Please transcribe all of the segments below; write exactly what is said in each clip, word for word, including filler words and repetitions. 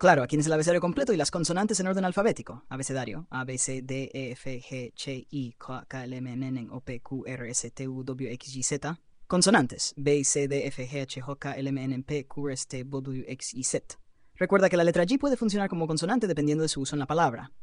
Claro, aquí tienes el abecedario completo y las consonantes en orden alfabético. Abecedario: A, B, C, D, E, F, G, H, I, K, K, L, M, N, N, O, P, Q, R, S, T, U, W, X, Y, Z. Consonantes: B, C, D, F, G, H, J, K, L, M, N, P, Q, R, S, T, W, X, Y, Z. Recuerda que la letra G puede funcionar como consonante dependiendo de su uso en la palabra.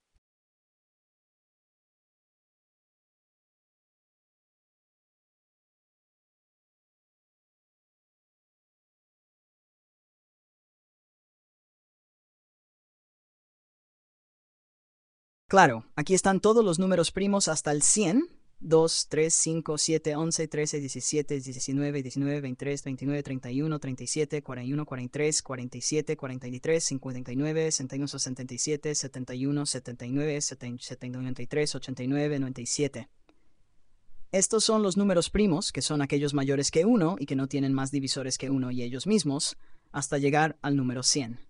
Claro, aquí están todos los números primos hasta el cien. dos, tres, cinco, siete, once, trece, diecisiete, diecinueve, diecinueve, veintitrés, veintinueve, treinta y uno, treinta y siete, cuarenta y uno, cuarenta y tres, cuarenta y siete, cuarenta y tres, cincuenta y nueve, sesenta y uno, sesenta y siete, setenta y uno, setenta y nueve, setenta, noventa y tres, ochenta y nueve, noventa y siete. Estos son los números primos, que son aquellos mayores que uno y que no tienen más divisores que uno y ellos mismos, hasta llegar al número cien.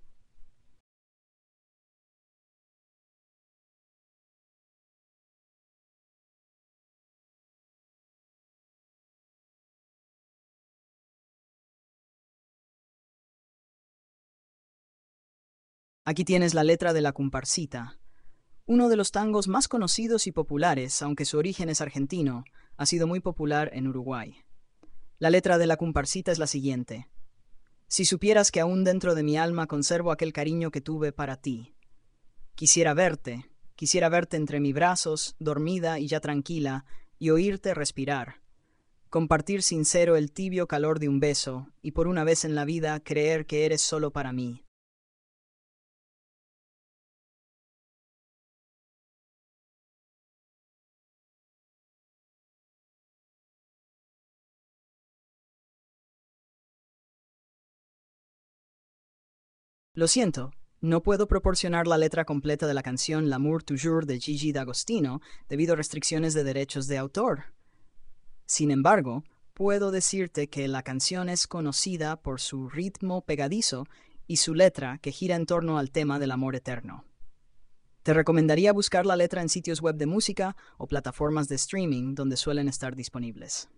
Aquí tienes la letra de la comparsita. Uno de los tangos más conocidos y populares, aunque su origen es argentino, ha sido muy popular en Uruguay. La letra de la comparsita es la siguiente: si supieras que aún dentro de mi alma conservo aquel cariño que tuve para ti. Quisiera verte, quisiera verte entre mis brazos, dormida y ya tranquila, y oírte respirar. Compartir sincero el tibio calor de un beso, y por una vez en la vida creer que eres solo para mí. Lo siento, no puedo proporcionar la letra completa de la canción L'amour toujours de Gigi D'Agostino debido a restricciones de derechos de autor. Sin embargo, puedo decirte que la canción es conocida por su ritmo pegadizo y su letra que gira en torno al tema del amor eterno. Te recomendaría buscar la letra en sitios web de música o plataformas de streaming donde suelen estar disponibles.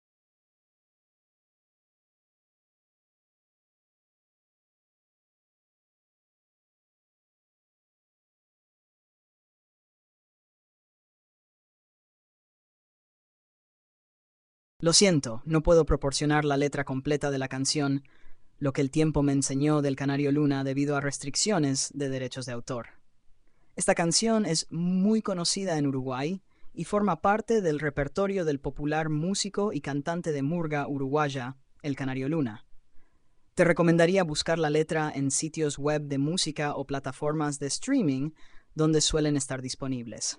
Lo siento, no puedo proporcionar la letra completa de la canción Lo que el tiempo me enseñó del Canario Luna debido a restricciones de derechos de autor. Esta canción es muy conocida en Uruguay y forma parte del repertorio del popular músico y cantante de murga uruguaya, el Canario Luna. Te recomendaría buscar la letra en sitios web de música o plataformas de streaming donde suelen estar disponibles.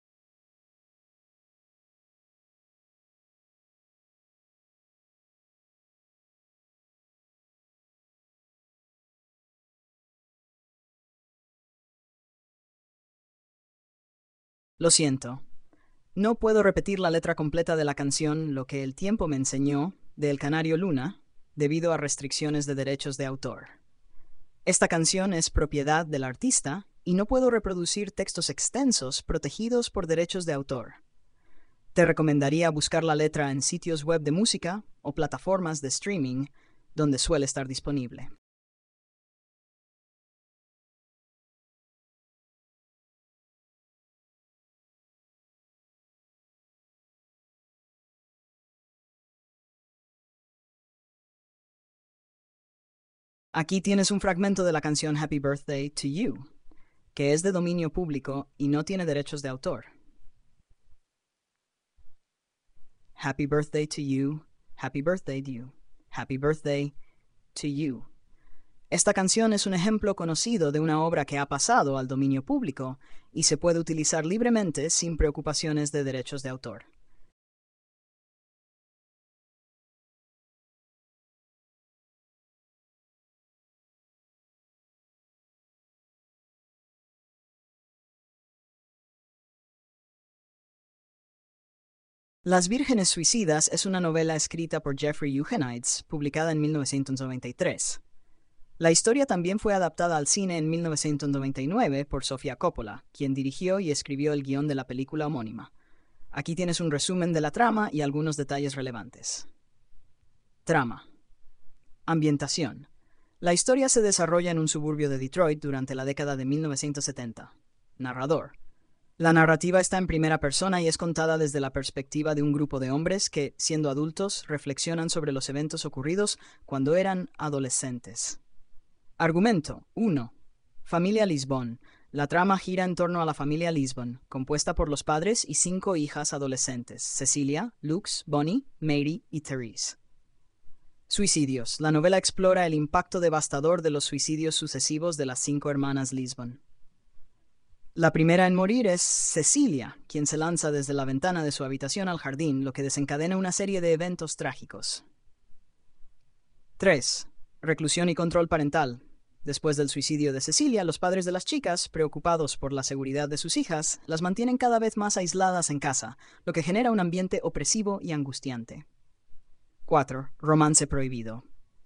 Lo siento, no puedo repetir la letra completa de la canción Lo que el tiempo me enseñó del Canario Luna debido a restricciones de derechos de autor. Esta canción es propiedad del artista y no puedo reproducir textos extensos protegidos por derechos de autor. Te recomendaría buscar la letra en sitios web de música o plataformas de streaming donde suele estar disponible. Aquí tienes un fragmento de la canción Happy Birthday to You, que es de dominio público y no tiene derechos de autor. Happy birthday to you, happy birthday to you, happy birthday to you. Esta canción es un ejemplo conocido de una obra que ha pasado al dominio público y se puede utilizar libremente sin preocupaciones de derechos de autor. Las Vírgenes Suicidas es una novela escrita por Jeffrey Eugenides, publicada en mil novecientos noventa y tres. La historia también fue adaptada al cine en mil novecientos noventa y nueve por Sofia Coppola, quien dirigió y escribió el guión de la película homónima. Aquí tienes un resumen de la trama y algunos detalles relevantes. Trama. Ambientación. La historia se desarrolla en un suburbio de Detroit durante la década de mil novecientos setenta. Narrador. La narrativa está en primera persona y es contada desde la perspectiva de un grupo de hombres que, siendo adultos, reflexionan sobre los eventos ocurridos cuando eran adolescentes. Argumento. uno. Familia Lisbon. La trama gira en torno a la familia Lisbon, compuesta por los padres y cinco hijas adolescentes: Cecilia, Lux, Bonnie, Mary y Therese. Suicidios. La novela explora el impacto devastador de los suicidios sucesivos de las cinco hermanas Lisbon. La primera en morir es Cecilia, quien se lanza desde la ventana de su habitación al jardín, lo que desencadena una serie de eventos trágicos. tres. Reclusión y control parental. Después del suicidio de Cecilia, los padres de las chicas, preocupados por la seguridad de sus hijas, las mantienen cada vez más aisladas en casa, lo que genera un ambiente opresivo y angustiante. cuatro. Romance prohibido.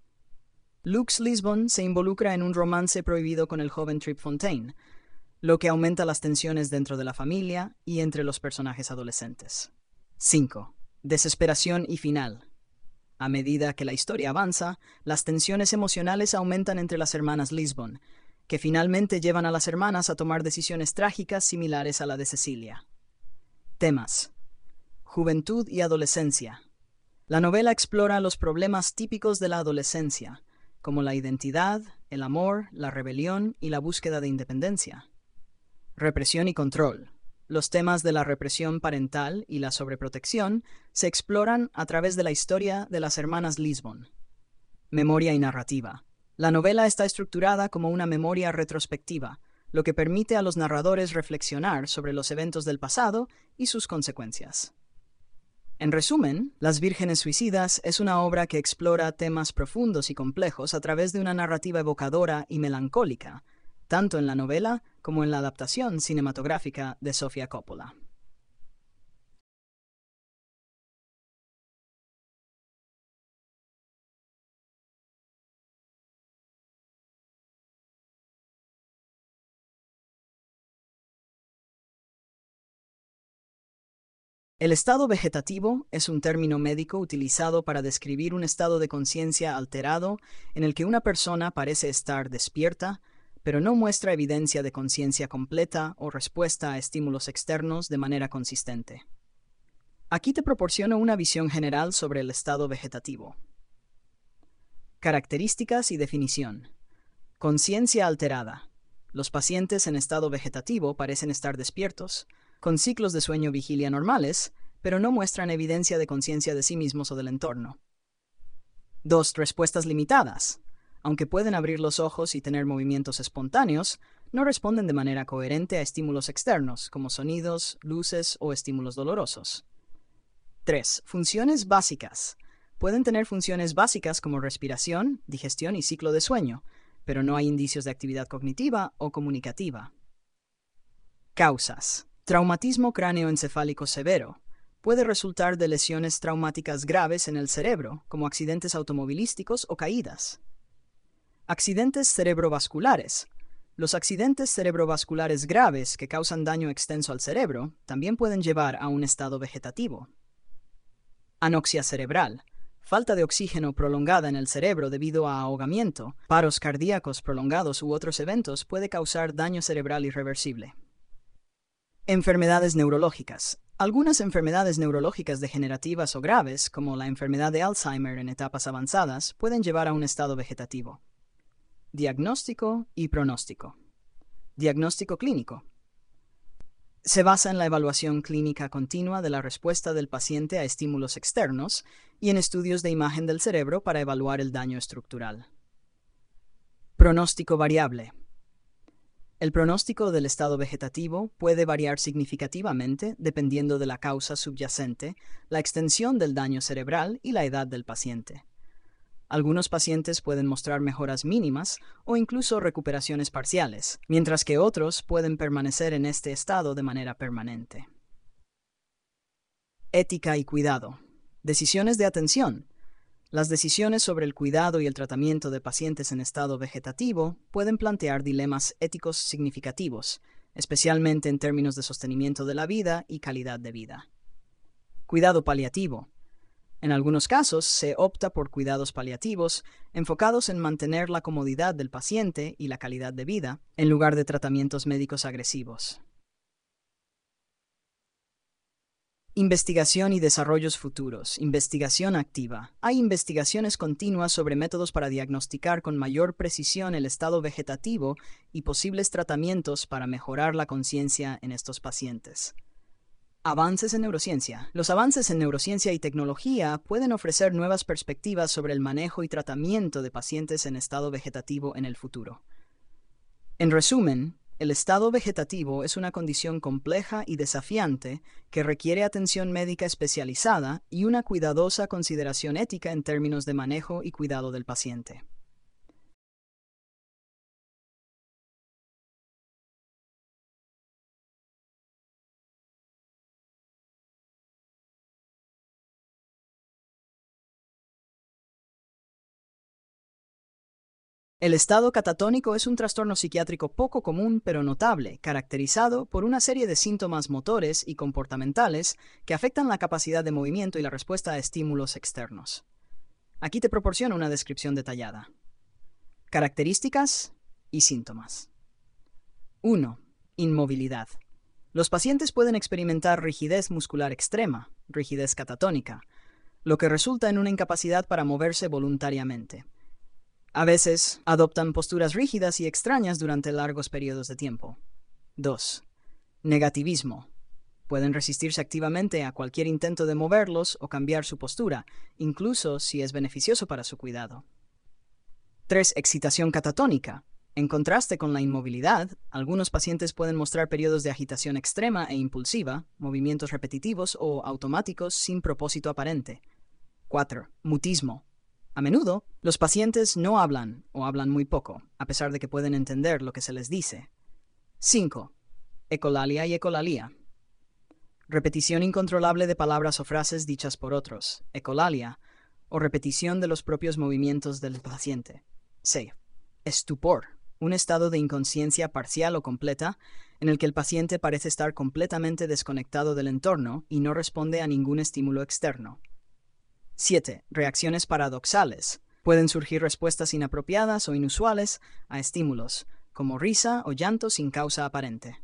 Lux Lisbon se involucra en un romance prohibido con el joven Trip Fontaine, lo que aumenta las tensiones dentro de la familia y entre los personajes adolescentes. cinco. Desesperación y final. A medida que la historia avanza, las tensiones emocionales aumentan entre las hermanas Lisbon, que finalmente llevan a las hermanas a tomar decisiones trágicas similares a la de Cecilia. Temas. Juventud y adolescencia. La novela explora los problemas típicos de la adolescencia, como la identidad, el amor, la rebelión y la búsqueda de independencia. Represión y control. Los temas de la represión parental y la sobreprotección se exploran a través de la historia de las hermanas Lisbon. Memoria y narrativa. La novela está estructurada como una memoria retrospectiva, lo que permite a los narradores reflexionar sobre los eventos del pasado y sus consecuencias. En resumen, Las Vírgenes Suicidas es una obra que explora temas profundos y complejos a través de una narrativa evocadora y melancólica, tanto en la novela como en la adaptación cinematográfica de Sofia Coppola. El estado vegetativo es un término médico utilizado para describir un estado de conciencia alterado en el que una persona parece estar despierta, pero no muestra evidencia de conciencia completa o respuesta a estímulos externos de manera consistente. Aquí te proporciono una visión general sobre el estado vegetativo. Características y definición. Conciencia alterada. Los pacientes en estado vegetativo parecen estar despiertos, con ciclos de sueño-vigilia normales, pero no muestran evidencia de conciencia de sí mismos o del entorno. dos. Respuestas limitadas. Aunque pueden abrir los ojos y tener movimientos espontáneos, no responden de manera coherente a estímulos externos, como sonidos, luces o estímulos dolorosos. tres. Funciones básicas. Pueden tener funciones básicas como respiración, digestión y ciclo de sueño, pero no hay indicios de actividad cognitiva o comunicativa. Causas. Traumatismo cráneoencefálico severo. Puede resultar de lesiones traumáticas graves en el cerebro, como accidentes automovilísticos o caídas. Accidentes cerebrovasculares. Los accidentes cerebrovasculares graves que causan daño extenso al cerebro también pueden llevar a un estado vegetativo. Anoxia cerebral. Falta de oxígeno prolongada en el cerebro debido a ahogamiento, paros cardíacos prolongados u otros eventos puede causar daño cerebral irreversible. Enfermedades neurológicas. Algunas enfermedades neurológicas degenerativas o graves, como la enfermedad de Alzheimer en etapas avanzadas, pueden llevar a un estado vegetativo. Diagnóstico y pronóstico. Diagnóstico clínico. Se basa en la evaluación clínica continua de la respuesta del paciente a estímulos externos y en estudios de imagen del cerebro para evaluar el daño estructural. Pronóstico variable. El pronóstico del estado vegetativo puede variar significativamente dependiendo de la causa subyacente, la extensión del daño cerebral y la edad del paciente. Algunos pacientes pueden mostrar mejoras mínimas o incluso recuperaciones parciales, mientras que otros pueden permanecer en este estado de manera permanente. Ética y cuidado. Decisiones de atención. Las decisiones sobre el cuidado y el tratamiento de pacientes en estado vegetativo pueden plantear dilemas éticos significativos, especialmente en términos de sostenimiento de la vida y calidad de vida. Cuidado paliativo. En algunos casos, se opta por cuidados paliativos, enfocados en mantener la comodidad del paciente y la calidad de vida, en lugar de tratamientos médicos agresivos. Investigación y desarrollos futuros. Investigación activa. Hay investigaciones continuas sobre métodos para diagnosticar con mayor precisión el estado vegetativo y posibles tratamientos para mejorar la conciencia en estos pacientes. Avances en neurociencia. Los avances en neurociencia y tecnología pueden ofrecer nuevas perspectivas sobre el manejo y tratamiento de pacientes en estado vegetativo en el futuro. En resumen, el estado vegetativo es una condición compleja y desafiante que requiere atención médica especializada y una cuidadosa consideración ética en términos de manejo y cuidado del paciente. El estado catatónico es un trastorno psiquiátrico poco común pero notable, caracterizado por una serie de síntomas motores y comportamentales que afectan la capacidad de movimiento y la respuesta a estímulos externos. Aquí te proporciono una descripción detallada. Características y síntomas. uno. Inmovilidad. Los pacientes pueden experimentar rigidez muscular extrema, rigidez catatónica, lo que resulta en una incapacidad para moverse voluntariamente. A veces, adoptan posturas rígidas y extrañas durante largos periodos de tiempo. dos. Negativismo. Pueden resistirse activamente a cualquier intento de moverlos o cambiar su postura, incluso si es beneficioso para su cuidado. tres. Excitación catatónica. En contraste con la inmovilidad, algunos pacientes pueden mostrar periodos de agitación extrema e impulsiva, movimientos repetitivos o automáticos sin propósito aparente. cuatro. Mutismo. A menudo, los pacientes no hablan o hablan muy poco, a pesar de que pueden entender lo que se les dice. cinco. Ecolalia y ecolalia. Repetición incontrolable de palabras o frases dichas por otros, ecolalia, o repetición de los propios movimientos del paciente. seis. Estupor. Un estado de inconsciencia parcial o completa en el que el paciente parece estar completamente desconectado del entorno y no responde a ningún estímulo externo. siete. Reacciones paradoxales. Pueden surgir respuestas inapropiadas o inusuales a estímulos, como risa o llanto sin causa aparente.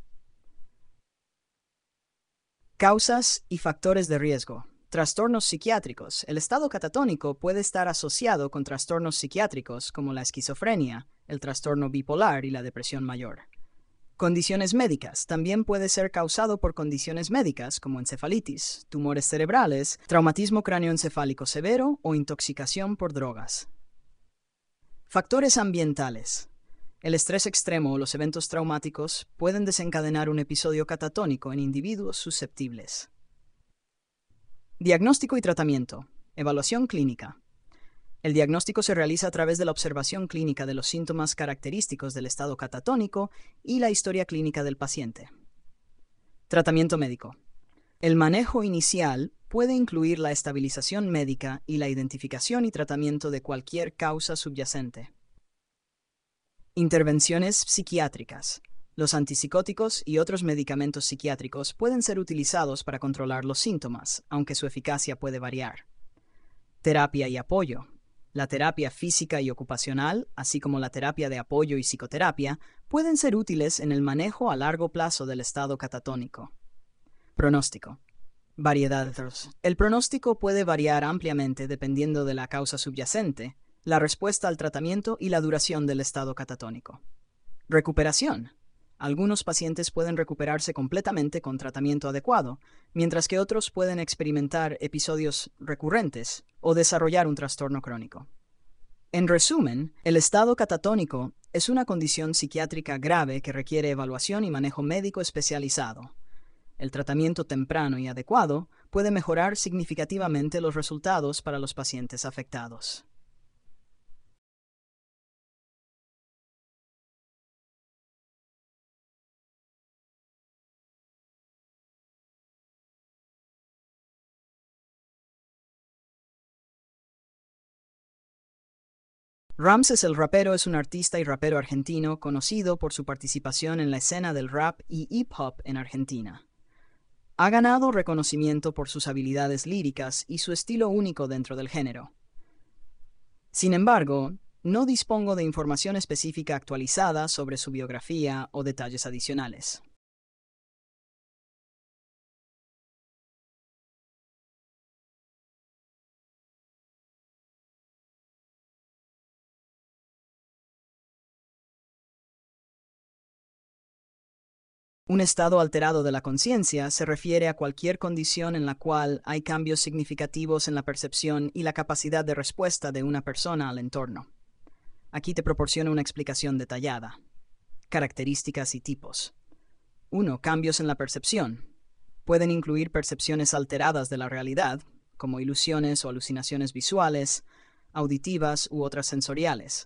Causas y factores de riesgo. Trastornos psiquiátricos. El estado catatónico puede estar asociado con trastornos psiquiátricos como la esquizofrenia, el trastorno bipolar y la depresión mayor. Condiciones médicas. También puede ser causado por condiciones médicas como encefalitis, tumores cerebrales, traumatismo cráneoencefálico severo o intoxicación por drogas. Factores ambientales. El estrés extremo o los eventos traumáticos pueden desencadenar un episodio catatónico en individuos susceptibles. Diagnóstico y tratamiento. Evaluación clínica. El diagnóstico se realiza a través de la observación clínica de los síntomas característicos del estado catatónico y la historia clínica del paciente. Tratamiento médico. El manejo inicial puede incluir la estabilización médica y la identificación y tratamiento de cualquier causa subyacente. Intervenciones psiquiátricas. Los antipsicóticos y otros medicamentos psiquiátricos pueden ser utilizados para controlar los síntomas, aunque su eficacia puede variar. Terapia y apoyo. La terapia física y ocupacional, así como la terapia de apoyo y psicoterapia, pueden ser útiles en el manejo a largo plazo del estado catatónico. Pronóstico. Variedad. El pronóstico puede variar ampliamente dependiendo de la causa subyacente, la respuesta al tratamiento y la duración del estado catatónico. Recuperación. Algunos pacientes pueden recuperarse completamente con tratamiento adecuado, mientras que otros pueden experimentar episodios recurrentes o desarrollar un trastorno crónico. En resumen, el estado catatónico es una condición psiquiátrica grave que requiere evaluación y manejo médico especializado. El tratamiento temprano y adecuado puede mejorar significativamente los resultados para los pacientes afectados. Ramses el Rapero es un artista y rapero argentino conocido por su participación en la escena del rap y hip hop en Argentina. Ha ganado reconocimiento por sus habilidades líricas y su estilo único dentro del género. Sin embargo, no dispongo de información específica actualizada sobre su biografía o detalles adicionales. Un estado alterado de la conciencia se refiere a cualquier condición en la cual hay cambios significativos en la percepción y la capacidad de respuesta de una persona al entorno. Aquí te proporciono una explicación detallada. Características y tipos. uno. Cambios en la percepción. Pueden incluir percepciones alteradas de la realidad, como ilusiones o alucinaciones visuales, auditivas u otras sensoriales.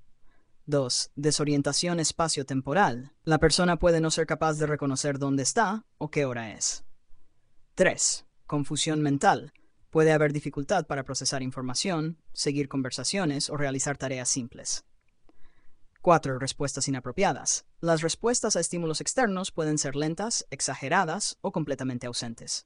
dos. Desorientación espacio-temporal. La persona puede no ser capaz de reconocer dónde está o qué hora es. tres. Confusión mental. Puede haber dificultad para procesar información, seguir conversaciones o realizar tareas simples. cuatro. Respuestas inapropiadas. Las respuestas a estímulos externos pueden ser lentas, exageradas o completamente ausentes.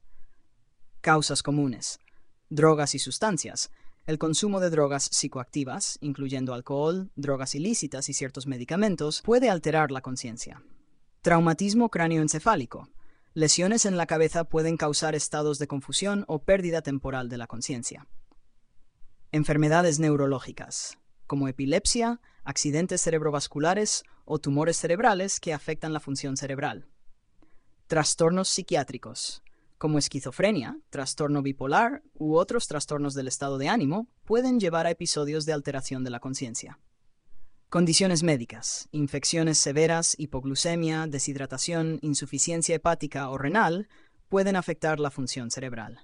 Causas comunes. Drogas y sustancias. El consumo de drogas psicoactivas, incluyendo alcohol, drogas ilícitas y ciertos medicamentos, puede alterar la conciencia. Traumatismo cráneoencefálico. Lesiones en la cabeza pueden causar estados de confusión o pérdida temporal de la conciencia. Enfermedades neurológicas, como epilepsia, accidentes cerebrovasculares o tumores cerebrales que afectan la función cerebral. Trastornos psiquiátricos, como esquizofrenia, trastorno bipolar u otros trastornos del estado de ánimo, pueden llevar a episodios de alteración de la conciencia. Condiciones médicas, infecciones severas, hipoglucemia, deshidratación, insuficiencia hepática o renal, pueden afectar la función cerebral.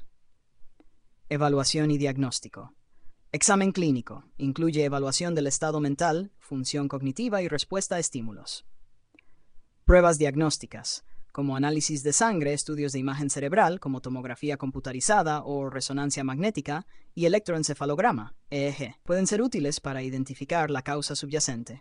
Evaluación y diagnóstico. Examen clínico. Incluye evaluación del estado mental, función cognitiva y respuesta a estímulos. Pruebas diagnósticas, como análisis de sangre, estudios de imagen cerebral, como tomografía computarizada o resonancia magnética, y electroencefalograma, E E G, pueden ser útiles para identificar la causa subyacente.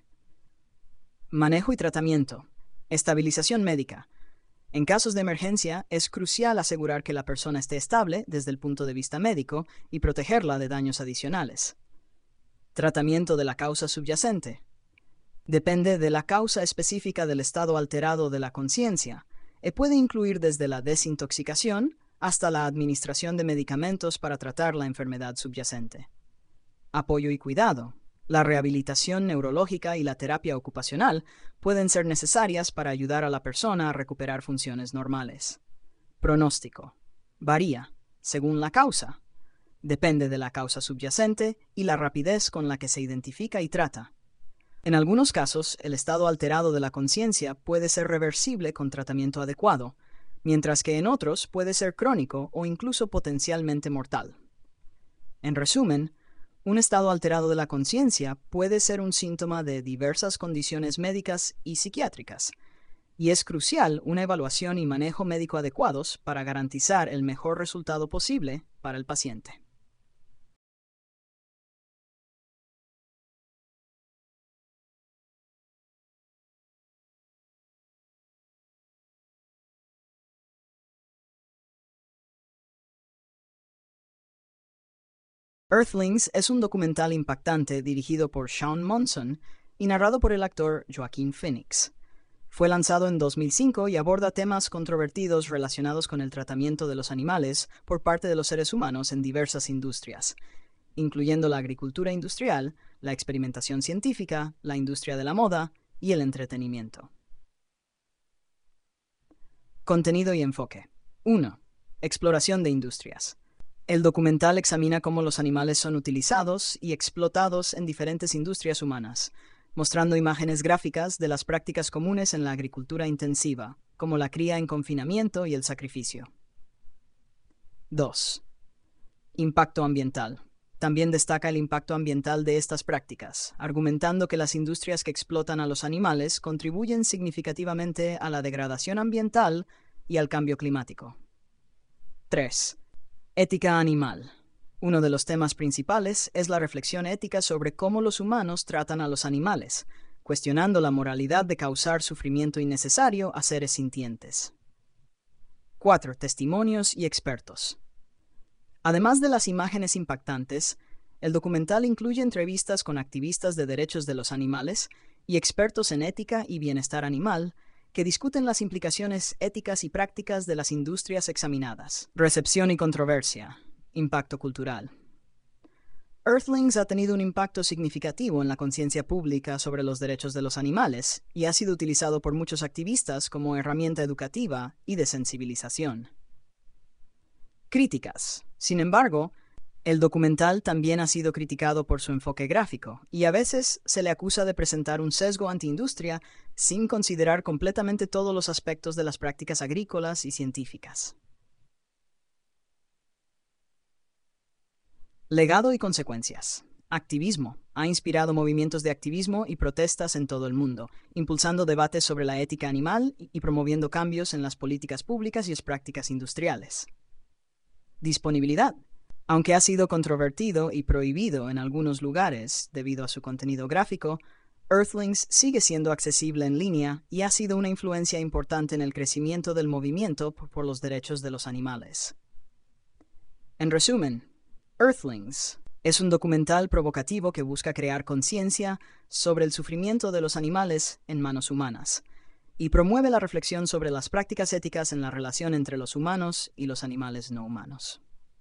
Manejo y tratamiento. Estabilización médica. En casos de emergencia, es crucial asegurar que la persona esté estable desde el punto de vista médico y protegerla de daños adicionales. Tratamiento de la causa subyacente. Depende de la causa específica del estado alterado de la conciencia, y puede incluir desde la desintoxicación hasta la administración de medicamentos para tratar la enfermedad subyacente. Apoyo y cuidado. La rehabilitación neurológica y la terapia ocupacional pueden ser necesarias para ayudar a la persona a recuperar funciones normales. Pronóstico. Varía, según la causa. Depende de la causa subyacente y la rapidez con la que se identifica y trata. En algunos casos, el estado alterado de la conciencia puede ser reversible con tratamiento adecuado, mientras que en otros puede ser crónico o incluso potencialmente mortal. En resumen, un estado alterado de la conciencia puede ser un síntoma de diversas condiciones médicas y psiquiátricas, y es crucial una evaluación y manejo médico adecuados para garantizar el mejor resultado posible para el paciente. Earthlings es un documental impactante dirigido por Sean Monson y narrado por el actor Joaquin Phoenix. Fue lanzado en dos mil cinco y aborda temas controvertidos relacionados con el tratamiento de los animales por parte de los seres humanos en diversas industrias, incluyendo la agricultura industrial, la experimentación científica, la industria de la moda y el entretenimiento. Contenido y enfoque. uno. Exploración de industrias. El documental examina cómo los animales son utilizados y explotados en diferentes industrias humanas, mostrando imágenes gráficas de las prácticas comunes en la agricultura intensiva, como la cría en confinamiento y el sacrificio. dos. Impacto ambiental. También destaca el impacto ambiental de estas prácticas, argumentando que las industrias que explotan a los animales contribuyen significativamente a la degradación ambiental y al cambio climático. tres. Ética animal. Uno de los temas principales es la reflexión ética sobre cómo los humanos tratan a los animales, cuestionando la moralidad de causar sufrimiento innecesario a seres sintientes. cuatro. Testimonios y expertos. Además de las imágenes impactantes, el documental incluye entrevistas con activistas de derechos de los animales y expertos en ética y bienestar animal que discuten las implicaciones éticas y prácticas de las industrias examinadas. Recepción y controversia. Impacto cultural. Earthlings ha tenido un impacto significativo en la conciencia pública sobre los derechos de los animales y ha sido utilizado por muchos activistas como herramienta educativa y de sensibilización. Críticas. Sin embargo, el documental también ha sido criticado por su enfoque gráfico y a veces se le acusa de presentar un sesgo antiindustria sin considerar completamente todos los aspectos de las prácticas agrícolas y científicas. Legado y consecuencias. Activismo. Ha inspirado movimientos de activismo y protestas en todo el mundo, impulsando debates sobre la ética animal y promoviendo cambios en las políticas públicas y las prácticas industriales. Disponibilidad. Aunque ha sido controvertido y prohibido en algunos lugares debido a su contenido gráfico, Earthlings sigue siendo accesible en línea y ha sido una influencia importante en el crecimiento del movimiento por los derechos de los animales. En resumen, Earthlings es un documental provocativo que busca crear conciencia sobre el sufrimiento de los animales en manos humanas y promueve la reflexión sobre las prácticas éticas en la relación entre los humanos y los animales no humanos.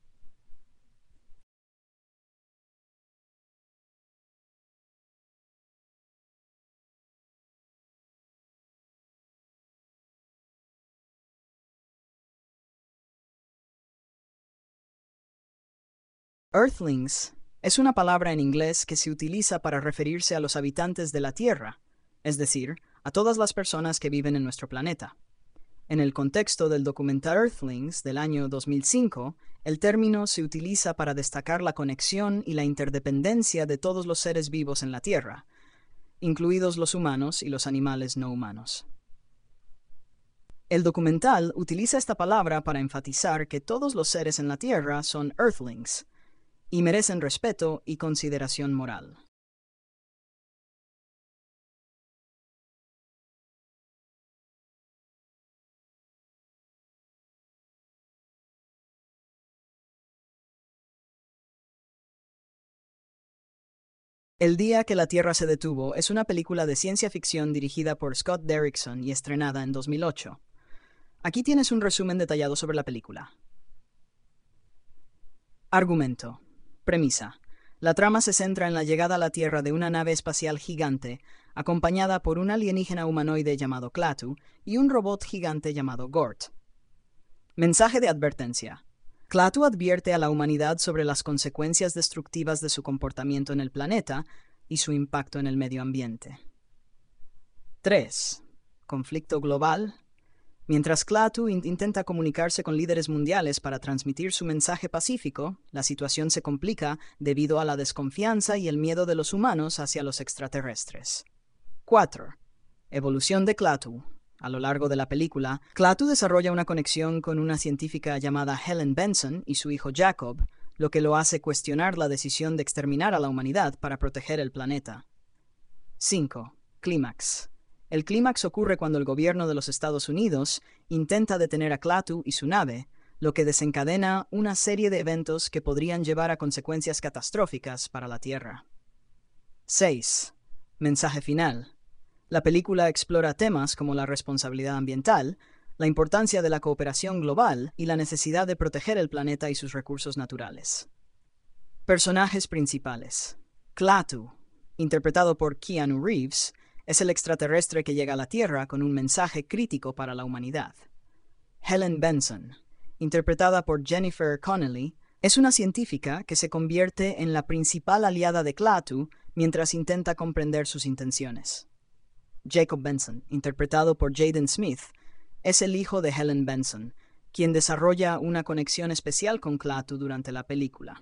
Earthlings es una palabra en inglés que se utiliza para referirse a los habitantes de la Tierra, es decir, a todas las personas que viven en nuestro planeta. En el contexto del documental Earthlings del año dos mil cinco, el término se utiliza para destacar la conexión y la interdependencia de todos los seres vivos en la Tierra, incluidos los humanos y los animales no humanos. El documental utiliza esta palabra para enfatizar que todos los seres en la Tierra son Earthlings, y merecen respeto y consideración moral. El día que la Tierra se detuvo es una película de ciencia ficción dirigida por Scott Derrickson y estrenada en dos mil ocho. Aquí tienes un resumen detallado sobre la película. Argumento. Premisa. La trama se centra en la llegada a la Tierra de una nave espacial gigante, acompañada por un alienígena humanoide llamado Klaatu y un robot gigante llamado Gort. Mensaje de advertencia. Klaatu advierte a la humanidad sobre las consecuencias destructivas de su comportamiento en el planeta y su impacto en el medio ambiente. tres. Conflicto global. Mientras Klaatu in- intenta comunicarse con líderes mundiales para transmitir su mensaje pacífico, la situación se complica debido a la desconfianza y el miedo de los humanos hacia los extraterrestres. cuatro. Evolución de Klaatu. A lo largo de la película, Klaatu desarrolla una conexión con una científica llamada Helen Benson y su hijo Jacob, lo que lo hace cuestionar la decisión de exterminar a la humanidad para proteger el planeta. cinco. Clímax. El clímax ocurre cuando el gobierno de los Estados Unidos intenta detener a Klaatu y su nave, lo que desencadena una serie de eventos que podrían llevar a consecuencias catastróficas para la Tierra. seis. Mensaje final. La película explora temas como la responsabilidad ambiental, la importancia de la cooperación global y la necesidad de proteger el planeta y sus recursos naturales. Personajes principales. Klaatu, interpretado por Keanu Reeves, es el extraterrestre que llega a la Tierra con un mensaje crítico para la humanidad. Helen Benson, interpretada por Jennifer Connelly, es una científica que se convierte en la principal aliada de Klaatu mientras intenta comprender sus intenciones. Jacob Benson, interpretado por Jaden Smith, es el hijo de Helen Benson, quien desarrolla una conexión especial con Klaatu durante la película.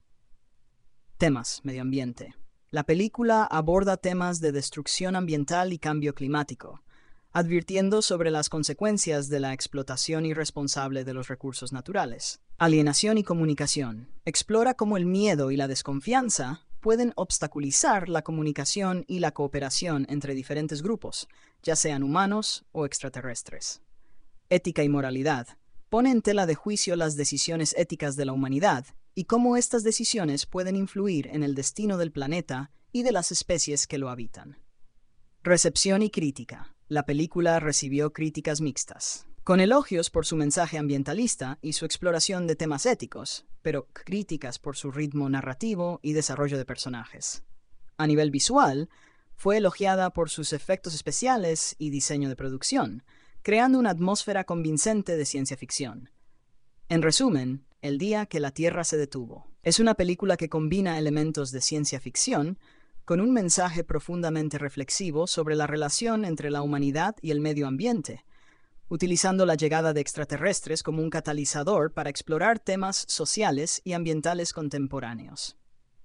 Temas: medio ambiente. La película aborda temas de destrucción ambiental y cambio climático, advirtiendo sobre las consecuencias de la explotación irresponsable de los recursos naturales. Alienación y comunicación. Explora cómo el miedo y la desconfianza pueden obstaculizar la comunicación y la cooperación entre diferentes grupos, ya sean humanos o extraterrestres. Ética y moralidad. pone en tela de juicio las decisiones éticas de la humanidad y cómo estas decisiones pueden influir en el destino del planeta y de las especies que lo habitan. Recepción y crítica. La película recibió críticas mixtas, con elogios por su mensaje ambientalista y su exploración de temas éticos, pero críticas por su ritmo narrativo y desarrollo de personajes. A nivel visual, fue elogiada por sus efectos especiales y diseño de producción, creando una atmósfera convincente de ciencia ficción. En resumen, El día que la Tierra se detuvo. Es una película que combina elementos de ciencia ficción con un mensaje profundamente reflexivo sobre la relación entre la humanidad y el medio ambiente, utilizando la llegada de extraterrestres como un catalizador para explorar temas sociales y ambientales contemporáneos.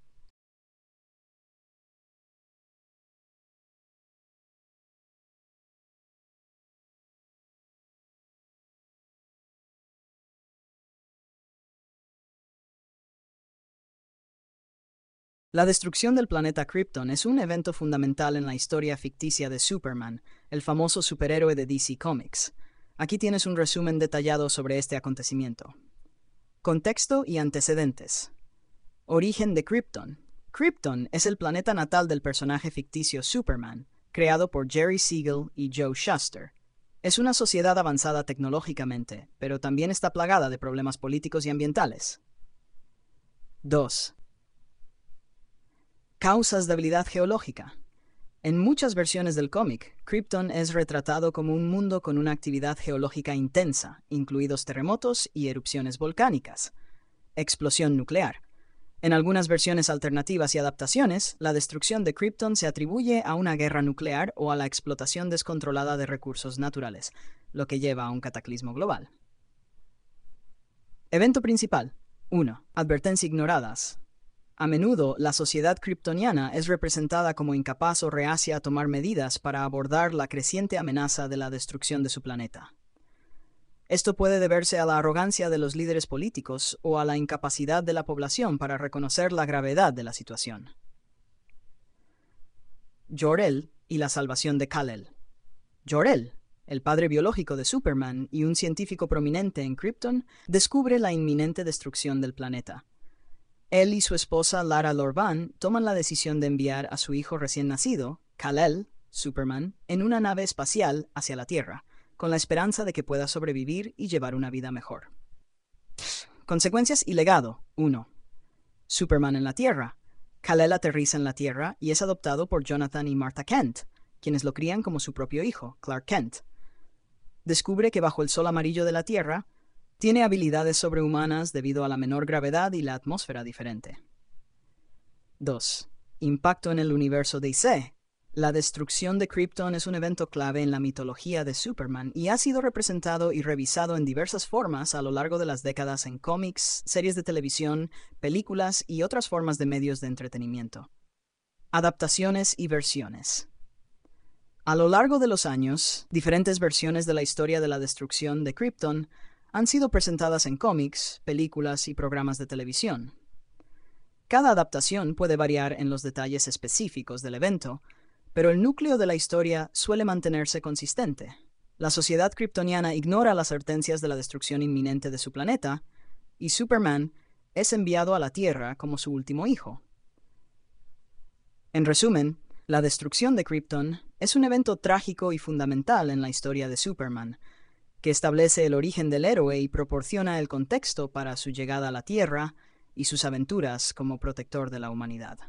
La destrucción del planeta Krypton es un evento fundamental en la historia ficticia de Superman, el famoso superhéroe de D C Comics. Aquí tienes un resumen detallado sobre este acontecimiento. Contexto y antecedentes. Origen de Krypton. Krypton es el planeta natal del personaje ficticio Superman, creado por Jerry Siegel y Joe Shuster. Es una sociedad avanzada tecnológicamente, pero también está plagada de problemas políticos y ambientales. dos. Causas de habilidad geológica. En muchas versiones del cómic, Krypton es retratado como un mundo con una actividad geológica intensa, incluidos terremotos y erupciones volcánicas. Explosión nuclear. En algunas versiones alternativas y adaptaciones, la destrucción de Krypton se atribuye a una guerra nuclear o a la explotación descontrolada de recursos naturales, lo que lleva a un cataclismo global. Evento principal. uno. Advertencias ignoradas. A menudo, la sociedad kryptoniana es representada como incapaz o reacia a tomar medidas para abordar la creciente amenaza de la destrucción de su planeta. Esto puede deberse a la arrogancia de los líderes políticos o a la incapacidad de la población para reconocer la gravedad de la situación. Jor-El y la salvación de Kal-El. Jor-El, el padre biológico de Superman y un científico prominente en Krypton, descubre la inminente destrucción del planeta. Él y su esposa Lara Lor-Ban toman la decisión de enviar a su hijo recién nacido, Kal-El, Superman, en una nave espacial hacia la Tierra, con la esperanza de que pueda sobrevivir y llevar una vida mejor. Consecuencias y legado. uno. Superman en la Tierra. Kal-El aterriza en la Tierra y es adoptado por Jonathan y Martha Kent, quienes lo crían como su propio hijo, Clark Kent. Descubre que bajo el sol amarillo de la Tierra, tiene habilidades sobrehumanas debido a la menor gravedad y la atmósfera diferente. dos. Impacto en el universo D C. La destrucción de Krypton es un evento clave en la mitología de Superman y ha sido representado y revisado en diversas formas a lo largo de las décadas en cómics, series de televisión, películas y otras formas de medios de entretenimiento. Adaptaciones y versiones. A lo largo de los años, diferentes versiones de la historia de la destrucción de Krypton han sido presentadas en cómics, películas y programas de televisión. Cada adaptación puede variar en los detalles específicos del evento, pero el núcleo de la historia suele mantenerse consistente. La sociedad kryptoniana ignora las advertencias de la destrucción inminente de su planeta, y Superman es enviado a la Tierra como su último hijo. En resumen, la destrucción de Krypton es un evento trágico y fundamental en la historia de Superman, que establece el origen del héroe y proporciona el contexto para su llegada a la Tierra y sus aventuras como protector de la humanidad.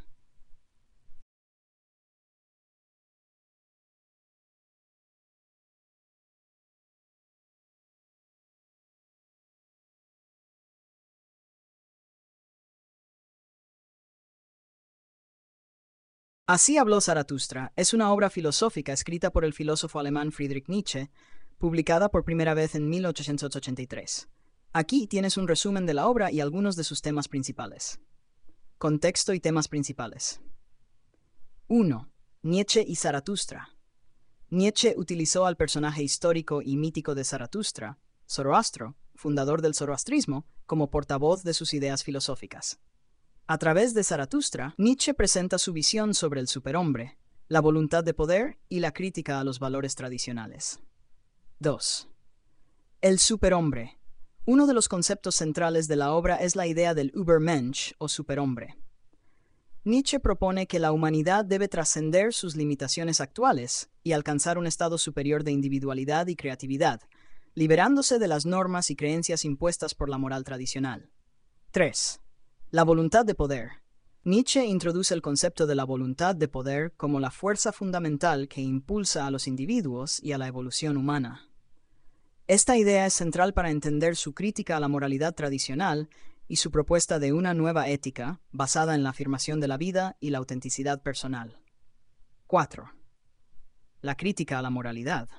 Así habló Zaratustra es una obra filosófica escrita por el filósofo alemán Friedrich Nietzsche, publicada por primera vez en mil ochocientos ochenta y tres. Aquí tienes un resumen de la obra y algunos de sus temas principales. Contexto y temas principales. uno. Nietzsche y Zaratustra. Nietzsche utilizó al personaje histórico y mítico de Zaratustra, Zoroastro, fundador del zoroastrismo, como portavoz de sus ideas filosóficas. A través de Zaratustra, Nietzsche presenta su visión sobre el superhombre, la voluntad de poder y la crítica a los valores tradicionales. dos. El superhombre. Uno de los conceptos centrales de la obra es la idea del Übermensch o superhombre. Nietzsche propone que la humanidad debe trascender sus limitaciones actuales y alcanzar un estado superior de individualidad y creatividad, liberándose de las normas y creencias impuestas por la moral tradicional. tres. La voluntad de poder. Nietzsche introduce el concepto de la voluntad de poder como la fuerza fundamental que impulsa a los individuos y a la evolución humana. Esta idea es central para entender su crítica a la moralidad tradicional y su propuesta de una nueva ética basada en la afirmación de la vida y la autenticidad personal. cuatro. La crítica a la moralidad.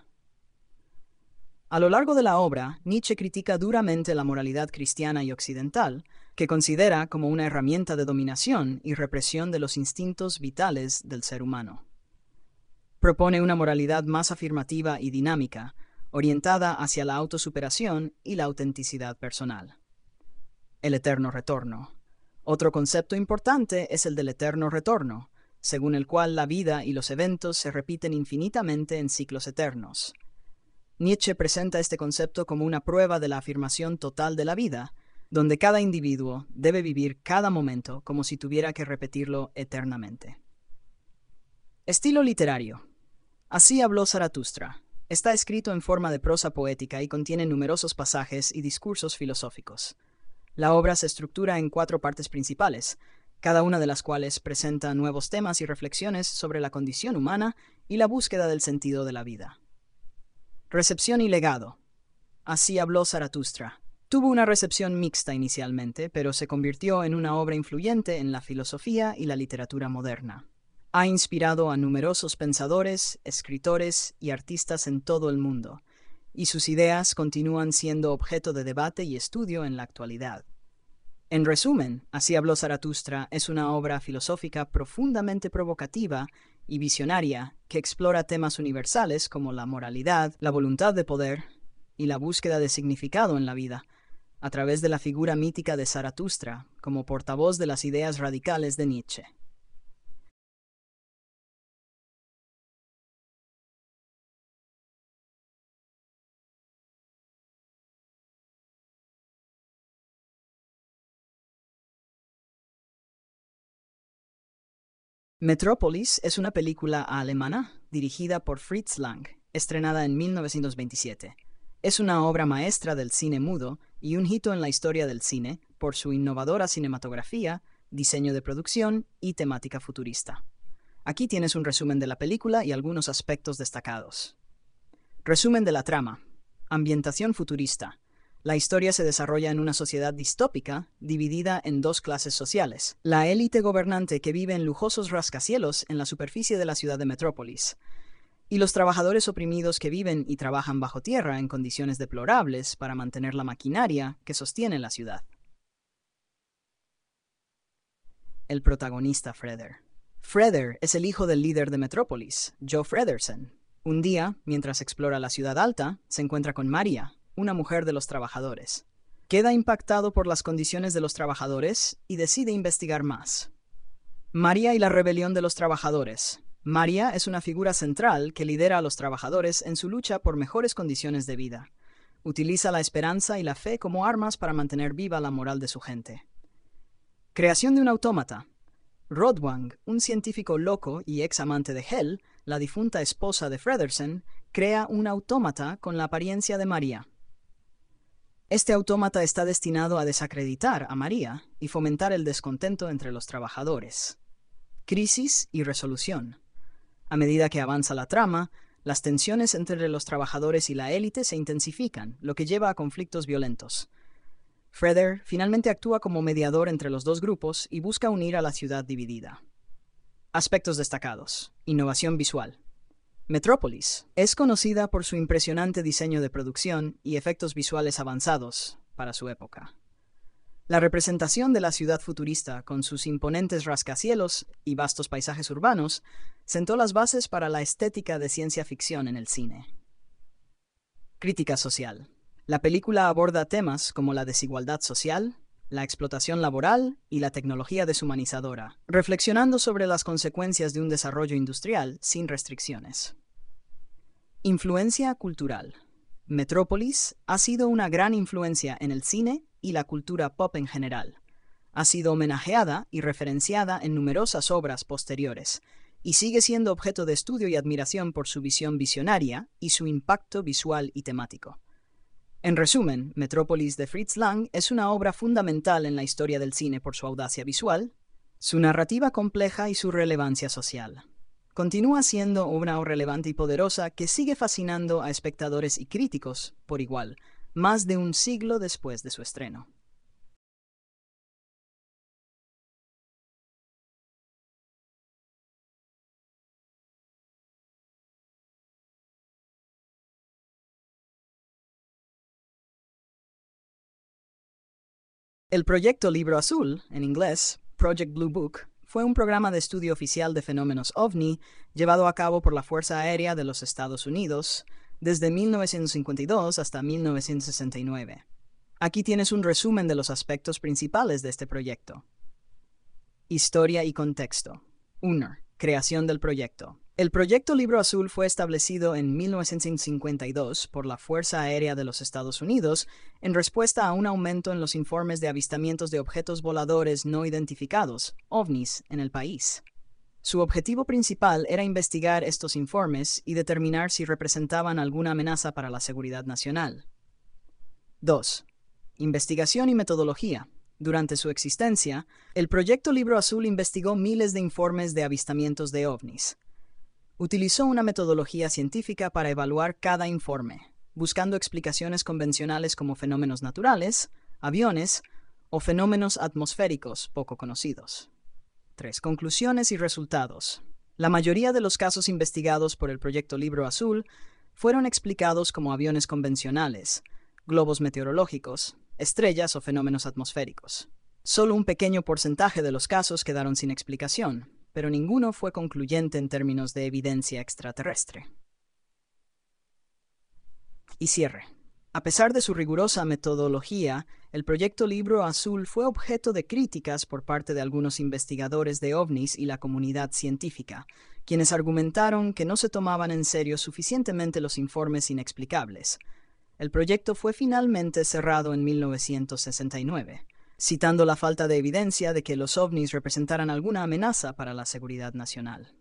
A lo largo de la obra, Nietzsche critica duramente la moralidad cristiana y occidental, que considera como una herramienta de dominación y represión de los instintos vitales del ser humano. Propone una moralidad más afirmativa y dinámica, orientada hacia la autosuperación y la autenticidad personal. El eterno retorno. Otro concepto importante es el del eterno retorno, según el cual la vida y los eventos se repiten infinitamente en ciclos eternos. Nietzsche presenta este concepto como una prueba de la afirmación total de la vida, donde cada individuo debe vivir cada momento como si tuviera que repetirlo eternamente. Estilo literario. Así habló Zaratustra. Está escrito en forma de prosa poética y contiene numerosos pasajes y discursos filosóficos. La obra se estructura en cuatro partes principales, cada una de las cuales presenta nuevos temas y reflexiones sobre la condición humana y la búsqueda del sentido de la vida. Recepción y legado. Así habló Zaratustra. Tuvo una recepción mixta inicialmente, pero se convirtió en una obra influyente en la filosofía y la literatura moderna. Ha inspirado a numerosos pensadores, escritores y artistas en todo el mundo, y sus ideas continúan siendo objeto de debate y estudio en la actualidad. En resumen, Así habló Zaratustra es una obra filosófica profundamente provocativa y visionaria que explora temas universales como la moralidad, la voluntad de poder y la búsqueda de significado en la vida, a través de la figura mítica de Zaratustra como portavoz de las ideas radicales de Nietzsche. Metrópolis es una película alemana dirigida por Fritz Lang, estrenada en mil novecientos veintisiete. Es una obra maestra del cine mudo y un hito en la historia del cine por su innovadora cinematografía, diseño de producción y temática futurista. Aquí tienes un resumen de la película y algunos aspectos destacados. Resumen de la trama. Ambientación futurista. La historia se desarrolla en una sociedad distópica, dividida en dos clases sociales. La élite gobernante que vive en lujosos rascacielos en la superficie de la ciudad de Metrópolis, y los trabajadores oprimidos que viven y trabajan bajo tierra en condiciones deplorables para mantener la maquinaria que sostiene la ciudad. El protagonista Freder. Freder es el hijo del líder de Metrópolis, Joe Fredersen. Un día, mientras explora la ciudad alta, se encuentra con Maria, una mujer de los trabajadores. Queda impactado por las condiciones de los trabajadores y decide investigar más. Maria y la rebelión de los trabajadores. Maria es una figura central que lidera a los trabajadores en su lucha por mejores condiciones de vida. Utiliza la esperanza y la fe como armas para mantener viva la moral de su gente. Creación de un autómata. Rodwang, un científico loco y ex amante de Hel, la difunta esposa de Fredersen, crea un autómata con la apariencia de Maria. Este autómata está destinado a desacreditar a Maria y fomentar el descontento entre los trabajadores. Crisis y resolución. A medida que avanza la trama, las tensiones entre los trabajadores y la élite se intensifican, lo que lleva a conflictos violentos. Freder finalmente actúa como mediador entre los dos grupos y busca unir a la ciudad dividida. Aspectos destacados. Innovación visual. Metrópolis es conocida por su impresionante diseño de producción y efectos visuales avanzados para su época. La representación de la ciudad futurista, con sus imponentes rascacielos y vastos paisajes urbanos, sentó las bases para la estética de ciencia ficción en el cine. Crítica social. La película aborda temas como la desigualdad social, la explotación laboral y la tecnología deshumanizadora, reflexionando sobre las consecuencias de un desarrollo industrial sin restricciones. Influencia cultural. Metrópolis ha sido una gran influencia en el cine y la cultura pop en general. Ha sido homenajeada y referenciada en numerosas obras posteriores, y sigue siendo objeto de estudio y admiración por su visión visionaria y su impacto visual y temático. En resumen, Metrópolis de Fritz Lang es una obra fundamental en la historia del cine por su audacia visual, su narrativa compleja y su relevancia social. Continúa siendo una obra relevante y poderosa que sigue fascinando a espectadores y críticos por igual, más de un siglo después de su estreno. El proyecto Libro Azul, en inglés, Project Blue Book, fue un programa de estudio oficial de fenómenos ovni llevado a cabo por la Fuerza Aérea de los Estados Unidos desde mil novecientos cincuenta y dos hasta mil novecientos sesenta y nueve. Aquí tienes un resumen de los aspectos principales de este proyecto. Historia y contexto. uno. Creación del proyecto. El proyecto Libro Azul fue establecido en mil novecientos cincuenta y dos por la Fuerza Aérea de los Estados Unidos en respuesta a un aumento en los informes de avistamientos de objetos voladores no identificados, ovnis, en el país. Su objetivo principal era investigar estos informes y determinar si representaban alguna amenaza para la seguridad nacional. dos. Investigación y metodología. Durante su existencia, el proyecto Libro Azul investigó miles de informes de avistamientos de ovnis. Utilizó una metodología científica para evaluar cada informe, buscando explicaciones convencionales como fenómenos naturales, aviones o fenómenos atmosféricos poco conocidos. tres. Conclusiones y resultados. La mayoría de los casos investigados por el proyecto Libro Azul fueron explicados como aviones convencionales, globos meteorológicos, estrellas o fenómenos atmosféricos. Solo un pequeño porcentaje de los casos quedaron sin explicación, pero ninguno fue concluyente en términos de evidencia extraterrestre. Y cierre. A pesar de su rigurosa metodología, el proyecto Libro Azul fue objeto de críticas por parte de algunos investigadores de ovnis y la comunidad científica, quienes argumentaron que no se tomaban en serio suficientemente los informes inexplicables. El proyecto fue finalmente cerrado en mil novecientos sesenta y nueve, citando la falta de evidencia de que los ovnis representaran alguna amenaza para la seguridad nacional.